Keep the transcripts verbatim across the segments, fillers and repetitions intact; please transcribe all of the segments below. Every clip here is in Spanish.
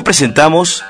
presentamos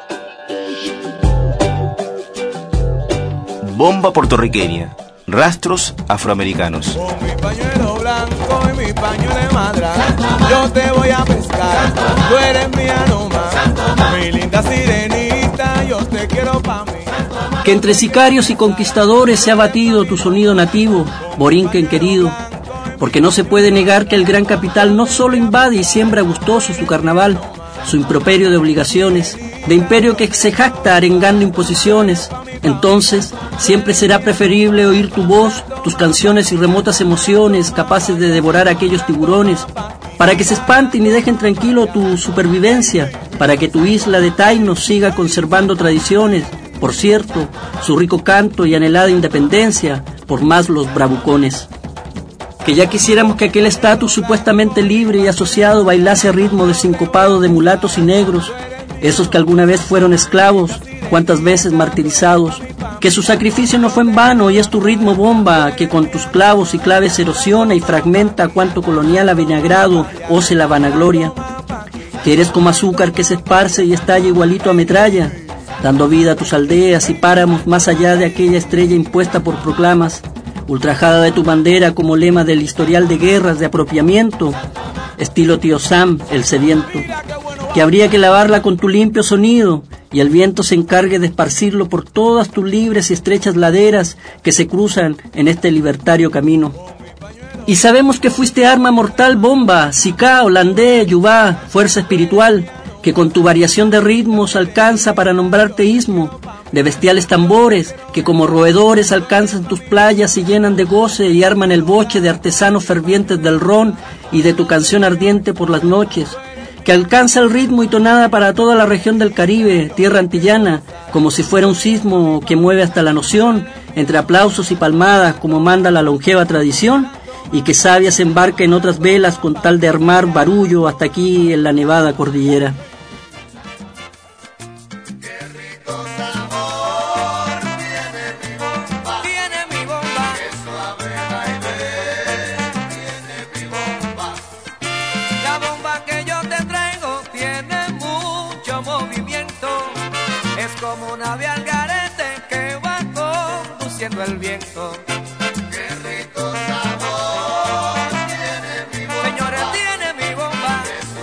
Bomba Puertorriqueña, Rastros Afroamericanos. Con mi pañuelo blanco y mi pañuelo de madra, yo te voy a pescar, tú eres mía nomás, mi linda sirenita, yo te quiero pa' mí. Que entre sicarios y conquistadores se ha batido tu sonido nativo, Borinquen querido, porque no se puede negar que el gran capital no solo invade y siembra gustoso su carnaval, su improperio de obligaciones, de imperio que se jacta arengando imposiciones. Entonces, siempre será preferible oír tu voz, tus canciones y remotas emociones capaces de devorar a aquellos tiburones, para que se espanten y dejen tranquilo tu supervivencia, para que tu isla de Tainos siga conservando tradiciones, por cierto, su rico canto y anhelada independencia, por más los bravucones. Que ya quisiéramos que aquel estatus supuestamente libre y asociado bailase a ritmo de sincopado de mulatos y negros, esos que alguna vez fueron esclavos, cuántas veces martirizados, que su sacrificio no fue en vano y es tu ritmo bomba que con tus clavos y claves erosiona y fragmenta cuanto colonial avinagrado ose la vanagloria, que eres como azúcar que se esparce y estalla igualito a metralla, dando vida a tus aldeas y páramos más allá de aquella estrella impuesta por proclamas, ultrajada de tu bandera como lema del historial de guerras de apropiamiento, estilo tío Sam, el sediento, que habría que lavarla con tu limpio sonido y el viento se encargue de esparcirlo por todas tus libres y estrechas laderas que se cruzan en este libertario camino. Y sabemos que fuiste arma mortal bomba, sicá, holandé, yubá, fuerza espiritual, que con tu variación de ritmos alcanza para nombrarte istmo, de bestiales tambores que como roedores alcanzan tus playas y llenan de goce y arman el boche de artesanos fervientes del ron y de tu canción ardiente por las noches, que alcanza el ritmo y tonada para toda la región del Caribe, tierra antillana, como si fuera un sismo que mueve hasta la noción, entre aplausos y palmadas como manda la longeva tradición, y que sabia se embarca en otras velas con tal de armar barullo hasta aquí en la nevada cordillera. Como una ave al garete que va conduciendo el viento. Qué rico sabor tiene mi bomba. Señores, tiene mi bomba.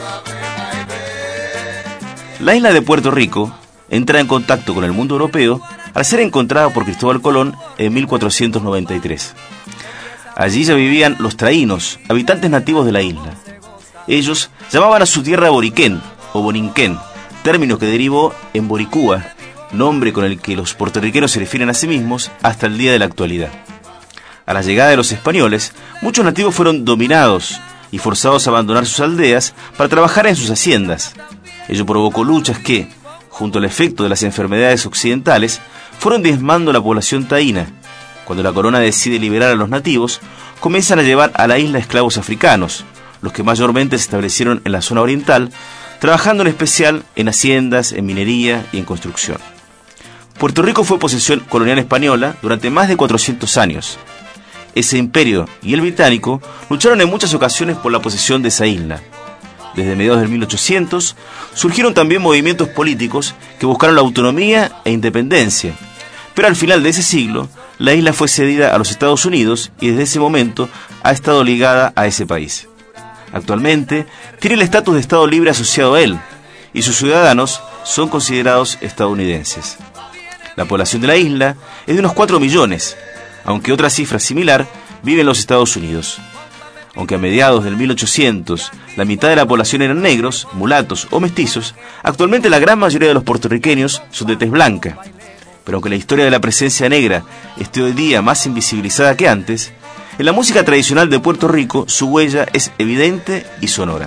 La isla de Puerto Rico entra en contacto con el mundo europeo al ser encontrada por Cristóbal Colón en mil cuatrocientos noventa y tres. Allí ya vivían los taínos, habitantes nativos de la isla. Ellos llamaban a su tierra Boriquén o Borinquén, término que derivó en Boricua, nombre con el que los puertorriqueños se refieren a sí mismos hasta el día de la actualidad. A la llegada de los españoles, muchos nativos fueron dominados y forzados a abandonar sus aldeas para trabajar en sus haciendas. Ello provocó luchas que, junto al efecto de las enfermedades occidentales, fueron diezmando la población taína. Cuando la corona decide liberar a los nativos, comienzan a llevar a la isla esclavos africanos, los que mayormente se establecieron en la zona oriental, trabajando en especial en haciendas, en minería y en construcción. Puerto Rico fue posesión colonial española durante más de cuatrocientos años. Ese imperio y el británico lucharon en muchas ocasiones por la posesión de esa isla. Desde mediados del mil ochocientos surgieron también movimientos políticos que buscaron la autonomía e independencia, pero al final de ese siglo la isla fue cedida a los Estados Unidos y desde ese momento ha estado ligada a ese país. Actualmente tiene el estatus de Estado libre asociado a él y sus ciudadanos son considerados estadounidenses. La población de la isla es de unos cuatro millones, aunque otra cifra similar vive en los Estados Unidos. Aunque a mediados del mil ochocientos la mitad de la población eran negros, mulatos o mestizos, actualmente la gran mayoría de los puertorriqueños son de tez blanca. Pero aunque la historia de la presencia negra esté hoy día más invisibilizada que antes, en la música tradicional de Puerto Rico su huella es evidente y sonora.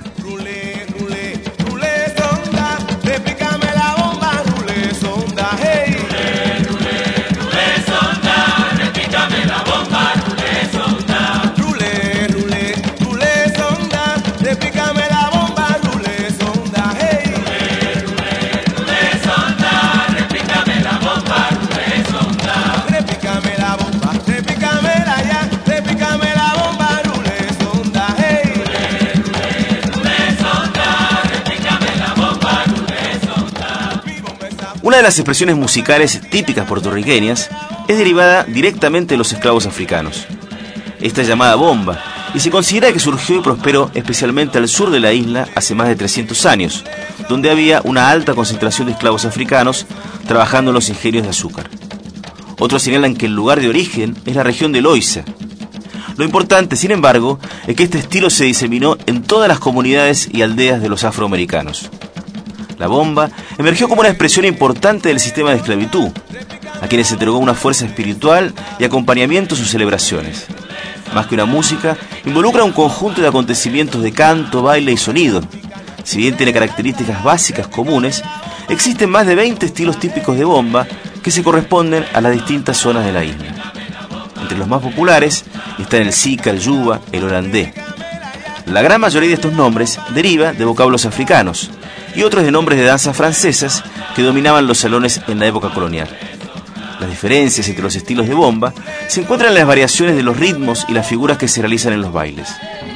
Una de las expresiones musicales típicas puertorriqueñas es derivada directamente de los esclavos africanos. Esta es llamada bomba y se considera que surgió y prosperó especialmente al sur de la isla hace más de trescientos años, donde había una alta concentración de esclavos africanos trabajando en los ingenios de azúcar. Otros señalan que el lugar de origen es la región de Loíza. Lo importante, sin embargo, es que este estilo se diseminó en todas las comunidades y aldeas de los afroamericanos. La bomba emergió como una expresión importante del sistema de esclavitud, a quienes se entregó una fuerza espiritual y acompañamiento a sus celebraciones. Más que una música, involucra un conjunto de acontecimientos de canto, baile y sonido. Si bien tiene características básicas comunes, existen más de veinte estilos típicos de bomba que se corresponden a las distintas zonas de la isla. Entre los más populares están el sica, el yuba, el holandés. La gran mayoría de estos nombres deriva de vocablos africanos y otros de nombres de danzas francesas que dominaban los salones en la época colonial. Las diferencias entre los estilos de bomba se encuentran en las variaciones de los ritmos y las figuras que se realizan en los bailes.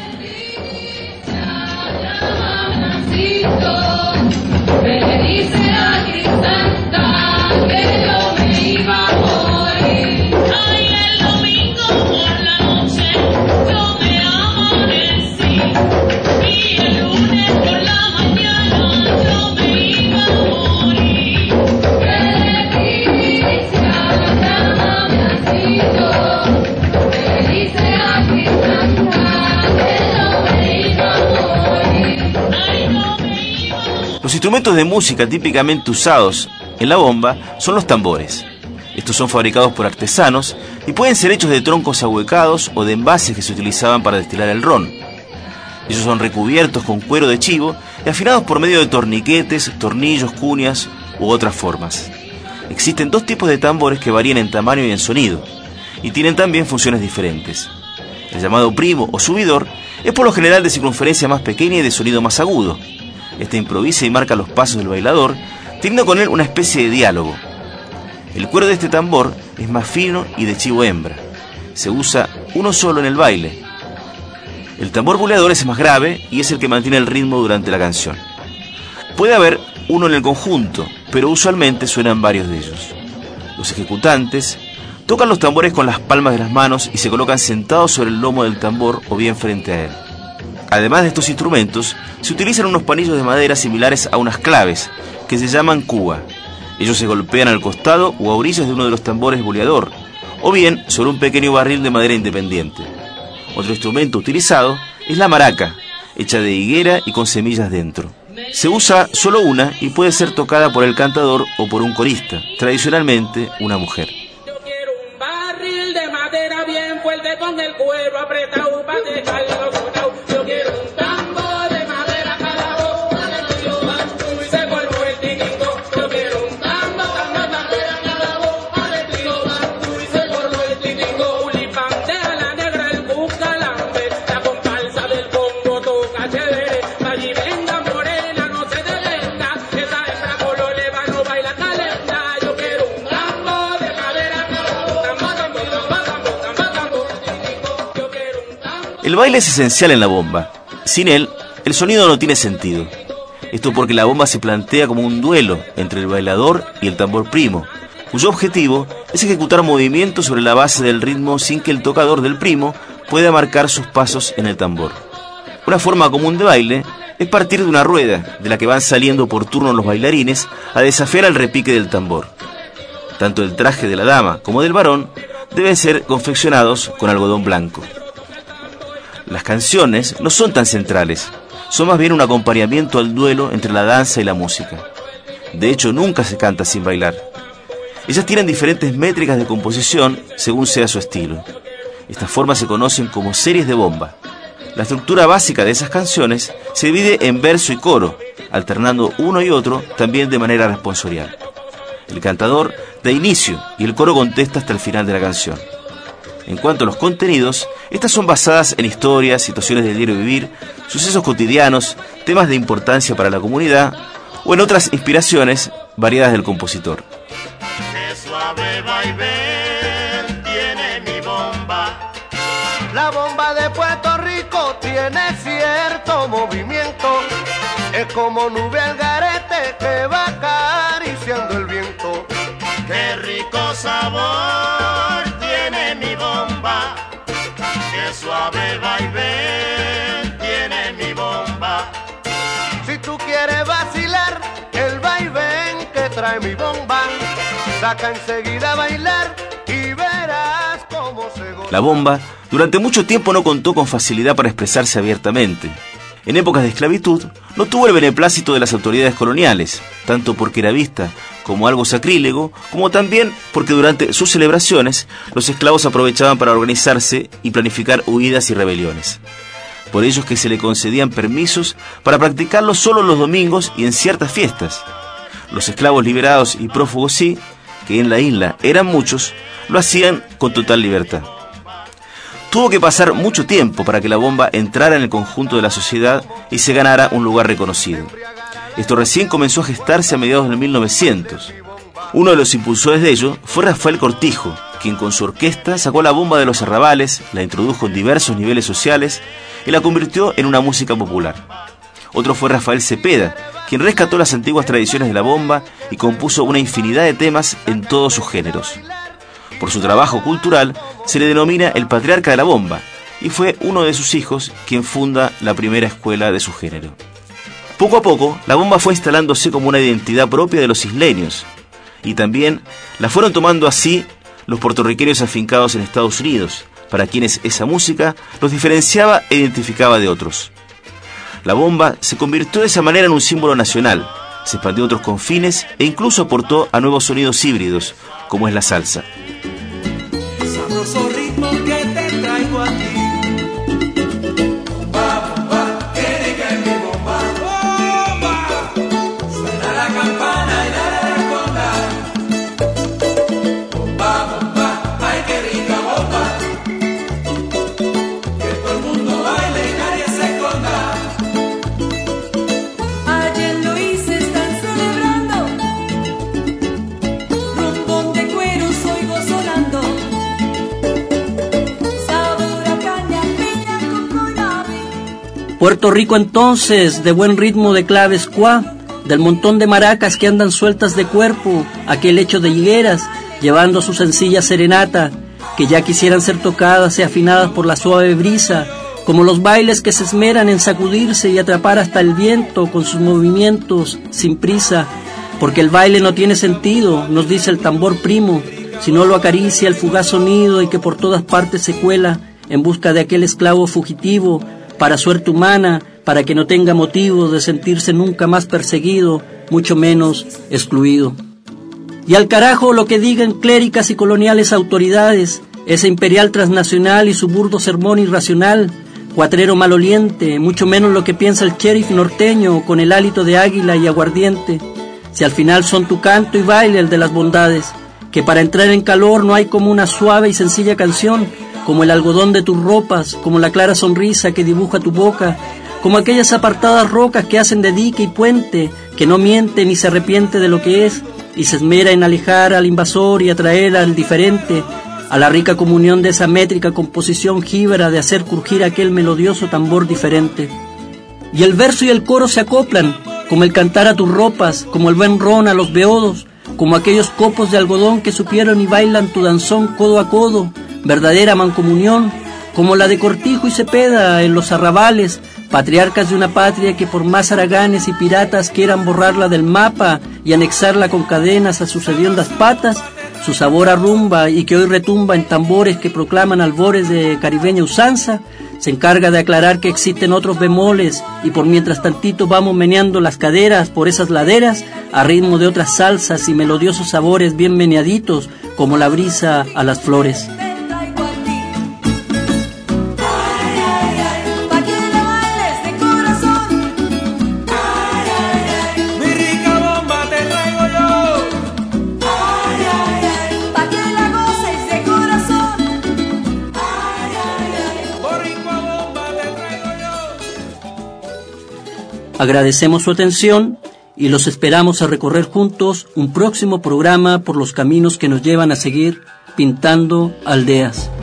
Los instrumentos de música típicamente usados en la bomba son los tambores. Estos son fabricados por artesanos y pueden ser hechos de troncos ahuecados o de envases que se utilizaban para destilar el ron. Ellos son recubiertos con cuero de chivo y afinados por medio de torniquetes, tornillos, cuñas u otras formas. Existen dos tipos de tambores que varían en tamaño y en sonido, y tienen también funciones diferentes. El llamado primo o subidor es por lo general de circunferencia más pequeña y de sonido más agudo. Este improvisa y marca los pasos del bailador, teniendo con él una especie de diálogo. El cuero de este tambor es más fino y de chivo hembra. Se usa uno solo en el baile. El tambor buleador es más grave y es el que mantiene el ritmo durante la canción. Puede haber uno en el conjunto, pero usualmente suenan varios de ellos. Los ejecutantes tocan los tambores con las palmas de las manos y se colocan sentados sobre el lomo del tambor o bien frente a él. Además de estos instrumentos, se utilizan unos panillos de madera similares a unas claves, que se llaman cuba. Ellos se golpean al costado o a orillas de uno de los tambores boleador, o bien sobre un pequeño barril de madera independiente. Otro instrumento utilizado es la maraca, hecha de higuera y con semillas dentro. Se usa solo una y puede ser tocada por el cantador o por un corista, tradicionalmente una mujer. Yo quiero un barril de madera bien fuerte con el cuero apretado para dejarlo sonado. Yo quiero un tambor de madera calado para el tío Bantu y se volvió el tiquingo. Yo quiero un tambor de madera calado para el tío Bantu y se volvió el tiquingo. Ulipante a la negra el bucalambe, la comparsa del Congo toca chévere. Allí venga morena, no se detenga, esa hembra color levano baila calenta. Yo quiero un tambor de madera calado, tambor, tambor, tambor, tambor, tambor, tambor, tiquingo. Yo quiero un tambor. El baile es esencial en la bomba. Sin él, el sonido no tiene sentido. Esto porque la bomba se plantea como un duelo entre el bailador y el tambor primo, cuyo objetivo es ejecutar movimientos sobre la base del ritmo sin que el tocador del primo pueda marcar sus pasos en el tambor. Una forma común de baile es partir de una rueda, de la que van saliendo por turno los bailarines a desafiar al repique del tambor. Tanto el traje de la dama como del varón deben ser confeccionados con algodón blanco. Las canciones no son tan centrales, son más bien un acompañamiento al duelo entre la danza y la música. De hecho, nunca se canta sin bailar. Ellas tienen diferentes métricas de composición según sea su estilo. Estas formas se conocen como series de bomba. La estructura básica de esas canciones se divide en verso y coro, alternando uno y otro también de manera responsorial. El cantador da inicio y el coro contesta hasta el final de la canción. En cuanto a los contenidos, estas son basadas en historias, situaciones del diario vivir, sucesos cotidianos, temas de importancia para la comunidad o en otras inspiraciones variadas del compositor. Qué suave vaivén tiene mi bomba. La bomba de Puerto Rico tiene cierto movimiento. Es como nube al garete que va acariciando el viento. rico sabor tiene mi bomba, qué suave vaivén tiene mi bomba. Si tú quieres vacilar el vaivén que trae mi bomba, saca enseguida a bailar y verás cómo se goza. La bomba durante mucho tiempo no contó con facilidad para expresarse abiertamente. En épocas de esclavitud no tuvo el beneplácito de las autoridades coloniales, tanto porque era vista como algo sacrílego, como también porque durante sus celebraciones los esclavos aprovechaban para organizarse y planificar huidas y rebeliones. Por ello es que se le concedían permisos para practicarlo solo los domingos y en ciertas fiestas. Los esclavos liberados y prófugos sí, que en la isla eran muchos, lo hacían con total libertad. Tuvo que pasar mucho tiempo para que la bomba entrara en el conjunto de la sociedad y se ganara un lugar reconocido. Esto recién comenzó a gestarse a mediados del mil novecientos. Uno de los impulsores de ello fue Rafael Cortijo, quien con su orquesta sacó la bomba de los arrabales, la introdujo en diversos niveles sociales y la convirtió en una música popular. Otro fue Rafael Cepeda, quien rescató las antiguas tradiciones de la bomba y compuso una infinidad de temas en todos sus géneros. Por su trabajo cultural, se le denomina el patriarca de la bomba, y fue uno de sus hijos quien funda la primera escuela de su género. Poco a poco, la bomba fue instalándose como una identidad propia de los isleños, y también la fueron tomando así los puertorriqueños afincados en Estados Unidos, para quienes esa música los diferenciaba e identificaba de otros. La bomba se convirtió de esa manera en un símbolo nacional, se expandió a otros confines e incluso aportó a nuevos sonidos híbridos, como es la salsa. Sabroso ritmo que te traigo a ti. Bomba, bomba, que rica es mi bomba. Bomba, suena la campana y la conga. Bomba, bomba, ay qué rica bomba. Que todo el mundo baile y nadie se esconda. Ayer lo hice, están celebrando. Rumbón de cueros oigo sonando. Puerto Rico entonces, de buen ritmo de claves cuá, del montón de maracas que andan sueltas de cuerpo, aquel hecho de higueras, llevando su sencilla serenata, que ya quisieran ser tocadas y afinadas por la suave brisa, como los bailes que se esmeran en sacudirse y atrapar hasta el viento con sus movimientos sin prisa, porque el baile no tiene sentido, nos dice el tambor primo, si no lo acaricia el fugaz sonido y que por todas partes se cuela en busca de aquel esclavo fugitivo, para suerte humana, para que no tenga motivo de sentirse nunca más perseguido, mucho menos excluido. Y al carajo lo que digan cléricas y coloniales autoridades, ese imperial transnacional y su burdo sermón irracional, cuatrero maloliente, mucho menos lo que piensa el sheriff norteño con el hálito de águila y aguardiente, si al final son tu canto y baile el de las bondades, que para entrar en calor no hay como una suave y sencilla canción, como el algodón de tus ropas, como la clara sonrisa que dibuja tu boca, como aquellas apartadas rocas que hacen de dique y puente, que no miente ni se arrepiente de lo que es, y se esmera en alejar al invasor y atraer al diferente, a la rica comunión de esa métrica composición jíbara de hacer crujir aquel melodioso tambor diferente. Y el verso y el coro se acoplan, como el cantar a tus ropas, como el buen ron a los beodos, como aquellos copos de algodón que supieron y bailan tu danzón codo a codo, verdadera mancomunión, como la de Cortijo y Cepeda en los arrabales, patriarcas de una patria que por más haraganes y piratas quieran borrarla del mapa y anexarla con cadenas a sus hediondas patas, su sabor a rumba y que hoy retumba en tambores que proclaman albores de caribeña usanza, se encarga de aclarar que existen otros bemoles y por mientras tantito vamos meneando las caderas por esas laderas a ritmo de otras salsas y melodiosos sabores bien meneaditos como la brisa a las flores. Agradecemos su atención y los esperamos a recorrer juntos un próximo programa por los caminos que nos llevan a seguir pintando aldeas.